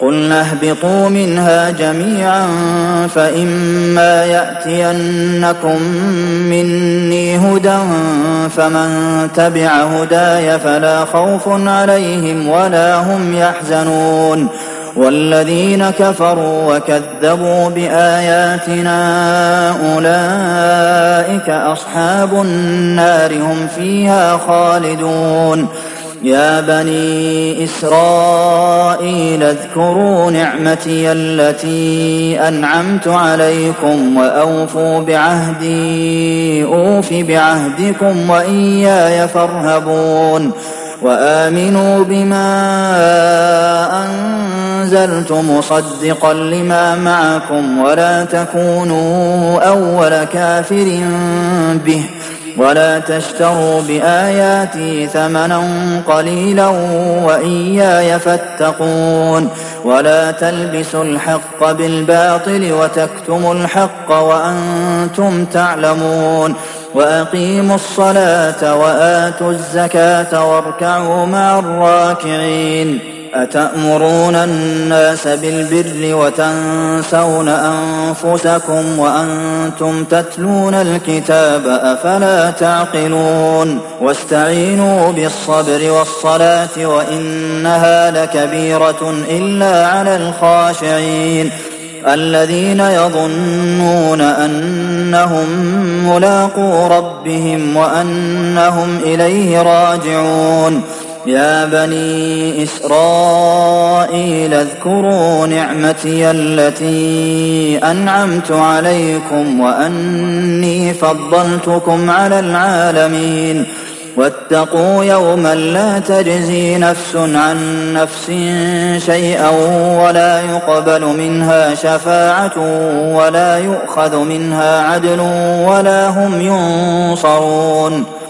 قُلْنَا اهْبِطُوا مِنْهَا جَمِيعًا فَإِمَّا يَأْتِيَنَّكُم مِّنِّي هُدًى فَمَن تَبِعَ هُدَايَ فَلَا خَوْفٌ عَلَيْهِمْ وَلَا هُمْ يَحْزَنُونَ وَالَّذِينَ كَفَرُوا وَكَذَّبُوا بِآيَاتِنَا أُولَٰئِكَ أَصْحَابُ النَّارِ هُمْ فِيهَا خَالِدُونَ يَا بَنِي إِسْرَائِيلَ اذْكُرُوا نِعْمَتِيَ الَّتِي أَنْعَمْتُ عَلَيْكُمْ وَأَوْفُوا بِعَهْدِي أُوفِ بِعَهْدِكُمْ وَإِيَّايَ فَارْهَبُونِ وَآمِنُوا بِمَا أَنزَلْتُ مُصَدِّقًا لِّمَا مَعَكُمْ وَلَا تَكُونُوا أَوَّلَ كَافِرٍ بِهِ وَلَا تَشْتَرُوا بِآيَاتِي ثَمَنًا قَلِيلًا وَإِيَّايَ فَاتَّقُونِ وَلَا تَلْبِسُوا الْحَقَّ بِالْبَاطِلِ وَتَكْتُمُوا الْحَقَّ وَأَنتُمْ تَعْلَمُونَ وَأَقِيمُوا الصَّلَاةَ وَآتُوا الزَّكَاةَ وَارْكَعُوا مَعَ الرَّاكِعِينَ أَتَأْمُرُونَ النَّاسَ بِالْبِرِّ وَتَنسَوْنَ أَنفُسَكُمْ وَأَنتُمْ تَتْلُونَ الْكِتَابَ ۚ أَفَلَا تَعْقِلُونَ وَاسْتَعِينُوا بِالصَّبْرِ وَالصَّلَاةِ وَإِنَّهَا لَكَبِيرَةٌ إِلَّا عَلَى الْخَاشِعِينَ الَّذِينَ يَظُنُّونَ أَنَّهُم مُّلَاقُو رَبِّهِمْ وَأَنَّهُمْ إِلَيْهِ رَاجِعُونَ يَا بَنِي إِسْرَائِيلَ اذْكُرُوا نِعْمَتِيَ الَّتِي أَنْعَمْتُ عَلَيْكُمْ وَأَنِّي فَضَّلْتُكُمْ عَلَى الْعَالَمِينَ وَاتَّقُوا يَوْمًا لَّا تَجْزِي نَفْسٌ عَن نَّفْسٍ شَيْئًا وَلَا يُقْبَلُ مِنْهَا شَفَاعَةٌ وَلَا يُؤْخَذُ مِنْهَا عَدْلٌ وَلَا هُمْ يُنصَرُونَ